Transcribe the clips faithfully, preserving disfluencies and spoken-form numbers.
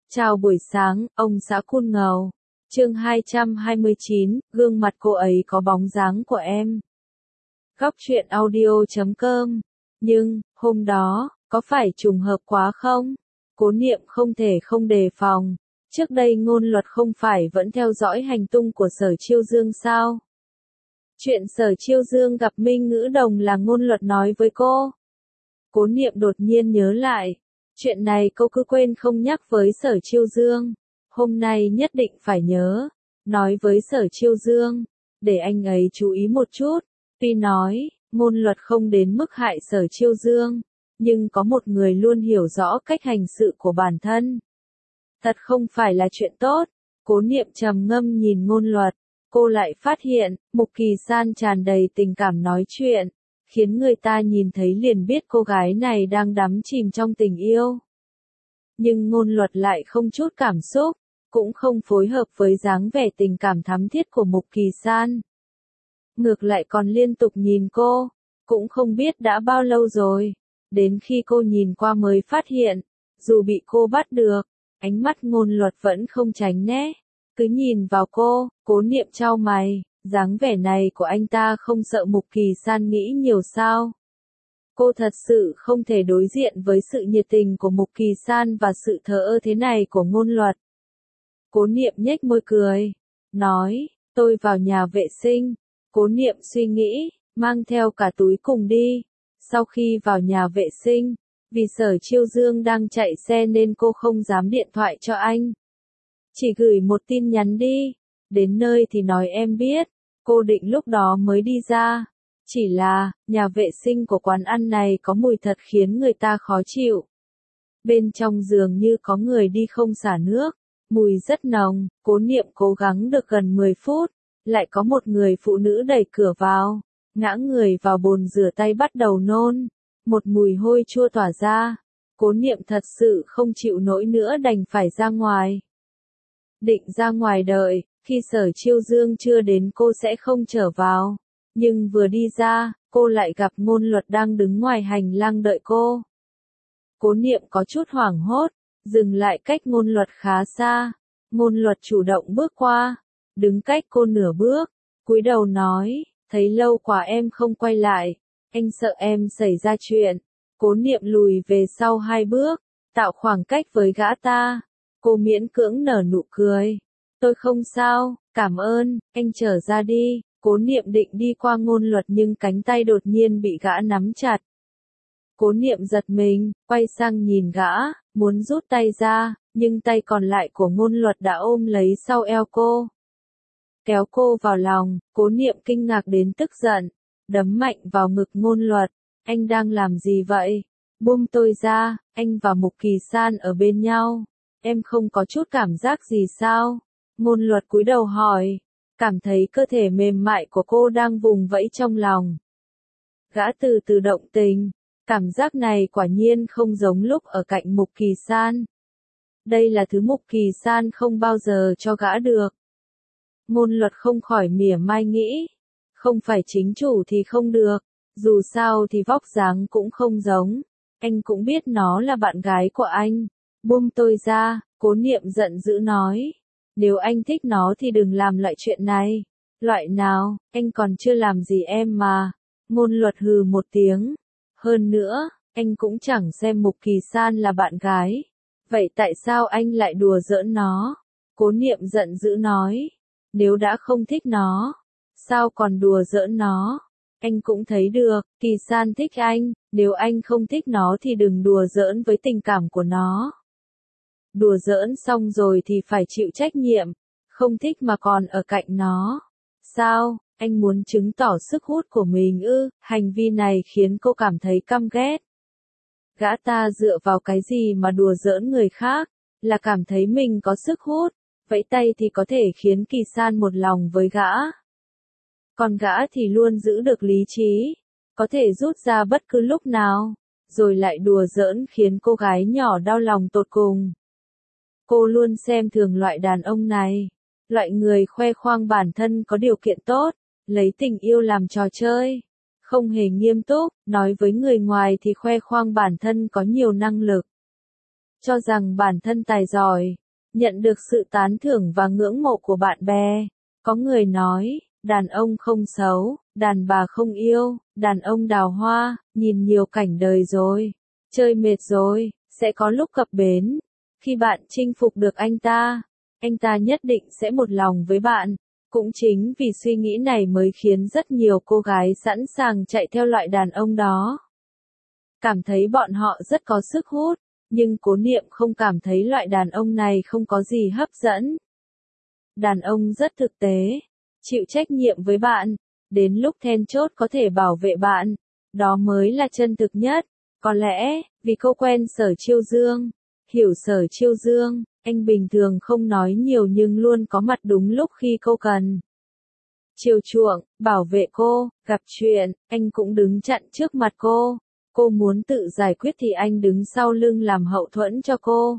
Chào buổi sáng, ông xã Cun Ngầu. Chương hai trăm hai mươi chín, gương mặt cô ấy có bóng dáng của em. Góc truyện audio chấm com. Nhưng, hôm đó, có phải trùng hợp quá không? Cố Niệm không thể không đề phòng. Trước đây Ngôn Luật không phải vẫn theo dõi hành tung của Sở Chiêu Dương sao? Chuyện Sở Chiêu Dương gặp Minh Ngữ Đồng là Ngôn Luật nói với cô. Cố Niệm đột nhiên nhớ lại. Chuyện này cô cứ quên không nhắc với Sở Chiêu Dương. Hôm nay nhất định phải nhớ. Nói với Sở Chiêu Dương. Để anh ấy chú ý một chút. Tuy nói, Ngôn Luật không đến mức hại Sở Chiêu Dương. Nhưng có một người luôn hiểu rõ cách hành sự của bản thân. Thật không phải là chuyện tốt. Cố Niệm trầm ngâm nhìn Ngôn Luật. Cô lại phát hiện, Mục Kỳ San tràn đầy tình cảm nói chuyện. Khiến người ta nhìn thấy liền biết cô gái này đang đắm chìm trong tình yêu. Nhưng Ngôn Luật lại không chút cảm xúc, cũng không phối hợp với dáng vẻ tình cảm thắm thiết của Mục Kỳ San. Ngược lại còn liên tục nhìn cô, cũng không biết đã bao lâu rồi. Đến khi cô nhìn qua mới phát hiện, dù bị cô bắt được, ánh mắt Ngôn Luật vẫn không tránh né. Cứ nhìn vào cô, Cố Niệm chau mày. Dáng vẻ này của anh ta không sợ Mục Kỳ San nghĩ nhiều sao? Cô thật sự không thể đối diện với sự nhiệt tình của Mục Kỳ San và sự thờ ơ thế này của Ngôn Luật. Cố Niệm nhếch môi cười, nói, tôi vào nhà vệ sinh. Cố Niệm suy nghĩ, mang theo cả túi cùng đi. Sau khi vào nhà vệ sinh, vì Sở Chiêu Dương đang chạy xe nên cô không dám điện thoại cho anh. Chỉ gửi một tin nhắn đi. Đến nơi thì nói em biết. Cô định lúc đó mới đi ra. Chỉ là, nhà vệ sinh của quán ăn này có mùi thật khiến người ta khó chịu. Bên trong dường như có người đi không xả nước. Mùi rất nồng. Cố Niệm cố gắng được gần mười phút. Lại có một người phụ nữ đẩy cửa vào. Ngã người vào bồn rửa tay bắt đầu nôn. Một mùi hôi chua tỏa ra. Cố Niệm thật sự không chịu nổi nữa đành phải ra ngoài. Định ra ngoài đợi. Khi Sở Chiêu Dương chưa đến cô sẽ không trở vào. Nhưng vừa đi ra, cô lại gặp Ngôn Luật đang đứng ngoài hành lang đợi cô. Cố Niệm có chút hoảng hốt, dừng lại cách Ngôn Luật khá xa. Ngôn Luật chủ động bước qua, đứng cách cô nửa bước, cúi đầu nói, thấy lâu quá em không quay lại, anh sợ em xảy ra chuyện. Cố Niệm lùi về sau hai bước, tạo khoảng cách với gã ta. Cô miễn cưỡng nở nụ cười. Tôi không sao, cảm ơn, anh trở ra đi. Cố Niệm định đi qua Ngôn Luật nhưng cánh tay đột nhiên bị gã nắm chặt. Cố Niệm giật mình, quay sang nhìn gã, muốn rút tay ra, nhưng tay còn lại của Ngôn Luật đã ôm lấy sau eo cô. Kéo cô vào lòng, Cố Niệm kinh ngạc đến tức giận, đấm mạnh vào ngực Ngôn Luật. Anh đang làm gì vậy? Buông tôi ra, anh và Mục Kỳ San ở bên nhau. Em không có chút cảm giác gì sao? Ngôn Luật cúi đầu hỏi, cảm thấy cơ thể mềm mại của cô đang vùng vẫy trong lòng. Gã từ từ động tình, cảm giác này quả nhiên không giống lúc ở cạnh Mục Kỳ San. Đây là thứ Mục Kỳ San không bao giờ cho gã được. Ngôn Luật không khỏi mỉa mai nghĩ, không phải chính chủ thì không được, dù sao thì vóc dáng cũng không giống, anh cũng biết nó là bạn gái của anh. Buông tôi ra, Cố Niệm giận dữ nói. Nếu anh thích nó thì đừng làm loại chuyện này. Loại nào, anh còn chưa làm gì em mà. Ngôn Luật hừ một tiếng. Hơn nữa, anh cũng chẳng xem Mục Kỳ San là bạn gái. Vậy tại sao anh lại đùa giỡn nó? Cố Niệm giận dữ nói. Nếu đã không thích nó, sao còn đùa giỡn nó? Anh cũng thấy được, Kỳ San thích anh, nếu anh không thích nó thì đừng đùa giỡn với tình cảm của nó. Đùa giỡn xong rồi thì phải chịu trách nhiệm, không thích mà còn ở cạnh nó. Sao, anh muốn chứng tỏ sức hút của mình ư? Hành vi này khiến cô cảm thấy căm ghét. Gã ta dựa vào cái gì mà đùa giỡn người khác, là cảm thấy mình có sức hút, vẫy tay thì có thể khiến Kỳ San một lòng với gã. Còn gã thì luôn giữ được lý trí, có thể rút ra bất cứ lúc nào, rồi lại đùa giỡn khiến cô gái nhỏ đau lòng tột cùng. Cô luôn xem thường loại đàn ông này, loại người khoe khoang bản thân có điều kiện tốt, lấy tình yêu làm trò chơi, không hề nghiêm túc, nói với người ngoài thì khoe khoang bản thân có nhiều năng lực. cho rằng bản thân tài giỏi, nhận được sự tán thưởng và ngưỡng mộ của bạn bè. Có người nói, đàn ông không xấu, đàn bà không yêu, đàn ông đào hoa, nhìn nhiều cảnh đời rồi, chơi mệt rồi, sẽ có lúc cập bến. Khi bạn chinh phục được anh ta, anh ta nhất định sẽ một lòng với bạn. Cũng chính vì suy nghĩ này mới khiến rất nhiều cô gái sẵn sàng chạy theo loại đàn ông đó. Cảm thấy bọn họ rất có sức hút, nhưng Cố Niệm không cảm thấy loại đàn ông này không có gì hấp dẫn. Đàn ông rất thực tế, chịu trách nhiệm với bạn, đến lúc then chốt có thể bảo vệ bạn, đó mới là chân thực nhất. Có lẽ, vì cô quen Sở Chiêu Dương, hiểu Sở Chiêu Dương, anh bình thường không nói nhiều nhưng luôn có mặt đúng lúc khi cô cần. Chiều chuộng, bảo vệ cô, gặp chuyện, anh cũng đứng chặn trước mặt cô. Cô muốn tự giải quyết thì anh đứng sau lưng làm hậu thuẫn cho cô.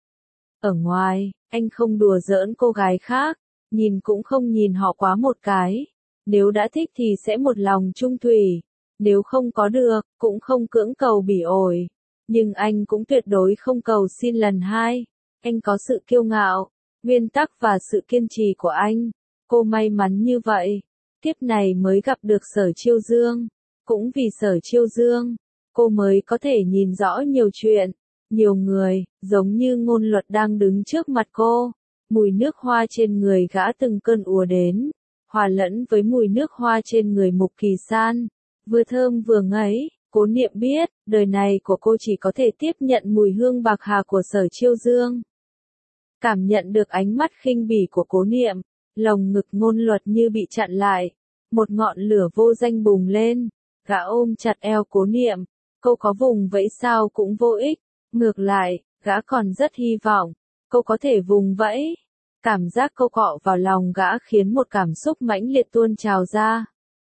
Ở ngoài, anh không đùa giỡn cô gái khác, nhìn cũng không nhìn họ quá một cái. Nếu đã thích thì sẽ một lòng trung thủy, nếu không có được, cũng không cưỡng cầu bỉ ổi. Nhưng anh cũng tuyệt đối không cầu xin lần hai. Anh có sự kiêu ngạo, nguyên tắc và sự kiên trì của anh. Cô may mắn như vậy, tiếp này mới gặp được Sở Chiêu Dương. Cũng vì Sở Chiêu Dương, cô mới có thể nhìn rõ nhiều chuyện, nhiều người, giống như Ngôn Luật đang đứng trước mặt cô. Mùi nước hoa trên người gã từng cơn ùa đến, hòa lẫn với mùi nước hoa trên người Mục Kỳ San, vừa thơm vừa ngấy. Cố Niệm biết, đời này của cô chỉ có thể tiếp nhận mùi hương bạc hà của Sở Chiêu Dương. Cảm nhận được ánh mắt khinh bỉ của Cố Niệm, lồng ngực Ngôn Luật như bị chặn lại, một ngọn lửa vô danh bùng lên, gã ôm chặt eo Cố Niệm, cô có vùng vẫy sao cũng vô ích, ngược lại, gã còn rất hy vọng, cô có thể vùng vẫy. Cảm giác cô cọ vào lòng gã khiến một cảm xúc mãnh liệt tuôn trào ra.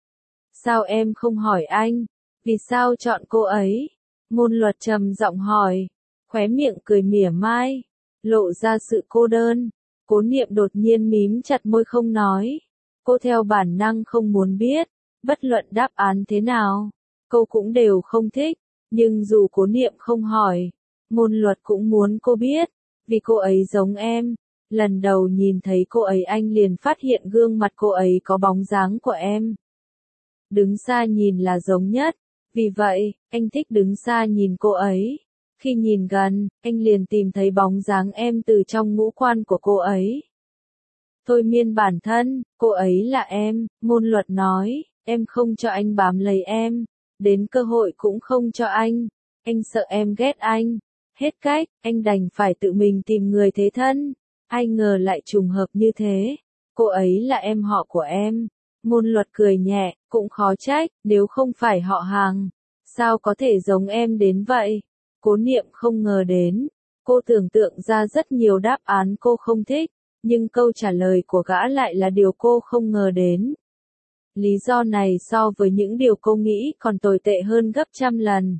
Sao em không hỏi anh? Vì sao chọn cô ấy? Ngôn Luật trầm giọng hỏi, khóe miệng cười mỉa mai, lộ ra sự cô đơn. Cố Niệm đột nhiên mím chặt môi không nói. Cô theo bản năng không muốn biết, bất luận đáp án thế nào, cô cũng đều không thích. Nhưng dù Cố Niệm không hỏi, Ngôn Luật cũng muốn cô biết, vì cô ấy giống em. Lần đầu nhìn thấy cô ấy anh liền phát hiện gương mặt cô ấy có bóng dáng của em. Đứng xa nhìn là giống nhất, vì vậy, anh thích đứng xa nhìn cô ấy. Khi nhìn gần, anh liền tìm thấy bóng dáng em từ trong ngũ quan của cô ấy. Thôi miên bản thân, cô ấy là em, Ngôn Luật nói, em không cho anh bám lấy em, đến cơ hội cũng không cho anh, anh sợ em ghét anh. Hết cách, anh đành phải tự mình tìm người thế thân. Ai ngờ lại trùng hợp như thế, cô ấy là em họ của em. Ngôn Luật cười nhẹ, cũng khó trách, nếu không phải họ hàng, sao có thể giống em đến vậy? Cố Niệm không ngờ đến, cô tưởng tượng ra rất nhiều đáp án cô không thích, nhưng câu trả lời của gã lại là điều cô không ngờ đến. Lý do này so với những điều cô nghĩ còn tồi tệ hơn gấp trăm lần.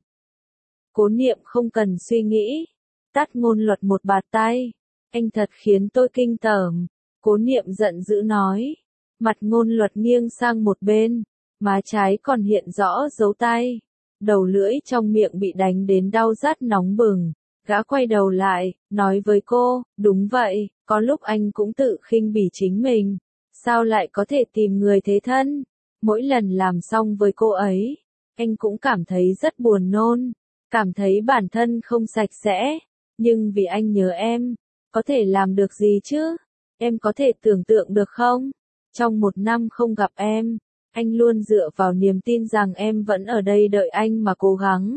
Cố Niệm không cần suy nghĩ, tát Ngôn Luật một bạt tay. Anh thật khiến tôi kinh tởm. Cố Niệm giận dữ nói. Mặt Ngôn Luật nghiêng sang một bên, má trái còn hiện rõ dấu tay. Đầu lưỡi trong miệng bị đánh đến đau rát nóng bừng. Gã quay đầu lại, nói với cô, đúng vậy, có lúc anh cũng tự khinh bỉ chính mình. Sao lại có thể tìm người thế thân? Mỗi lần làm xong với cô ấy, anh cũng cảm thấy rất buồn nôn, cảm thấy bản thân không sạch sẽ. Nhưng vì anh nhớ em, có thể làm được gì chứ? Em có thể tưởng tượng được không? Trong một năm không gặp em, anh luôn dựa vào niềm tin rằng em vẫn ở đây đợi anh mà cố gắng.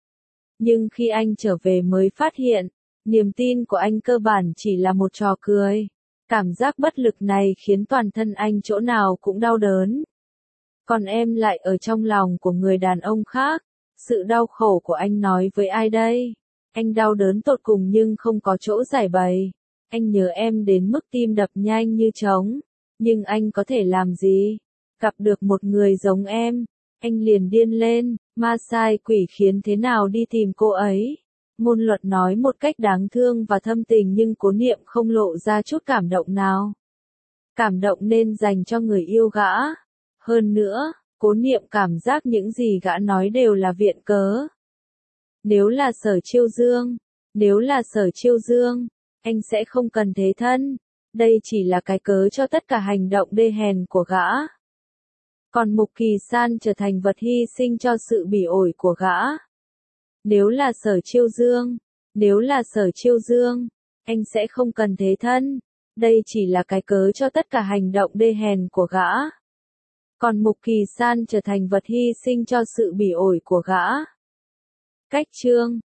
Nhưng khi anh trở về mới phát hiện, niềm tin của anh cơ bản chỉ là một trò cười. Cảm giác bất lực này khiến toàn thân anh chỗ nào cũng đau đớn. Còn em lại ở trong lòng của người đàn ông khác. Sự đau khổ của anh nói với ai đây? Anh đau đớn tột cùng nhưng không có chỗ giải bày. Anh nhớ em đến mức tim đập nhanh như trống. Nhưng anh có thể làm gì? Gặp được một người giống em, anh liền điên lên, ma sai quỷ khiến thế nào đi tìm cô ấy. Ngôn Luật nói một cách đáng thương và thâm tình nhưng Cố Niệm không lộ ra chút cảm động nào. Cảm động nên dành cho người yêu gã. Hơn nữa, Cố Niệm cảm giác những gì gã nói đều là viện cớ. Nếu là Sở Chiêu Dương, Nếu là Sở Chiêu Dương, anh sẽ không cần thế thân. Đây chỉ là cái cớ cho tất cả hành động đê hèn của gã. Còn Mục Kỳ San trở thành vật hy sinh cho sự bỉ ổi của gã. Nếu là Sở Chiêu Dương, nếu là Sở Chiêu Dương, anh sẽ không cần thế thân. Đây chỉ là cái cớ cho tất cả hành động đê hèn của gã. Còn Mục Kỳ San trở thành vật hy sinh cho sự bỉ ổi của gã. Cách chương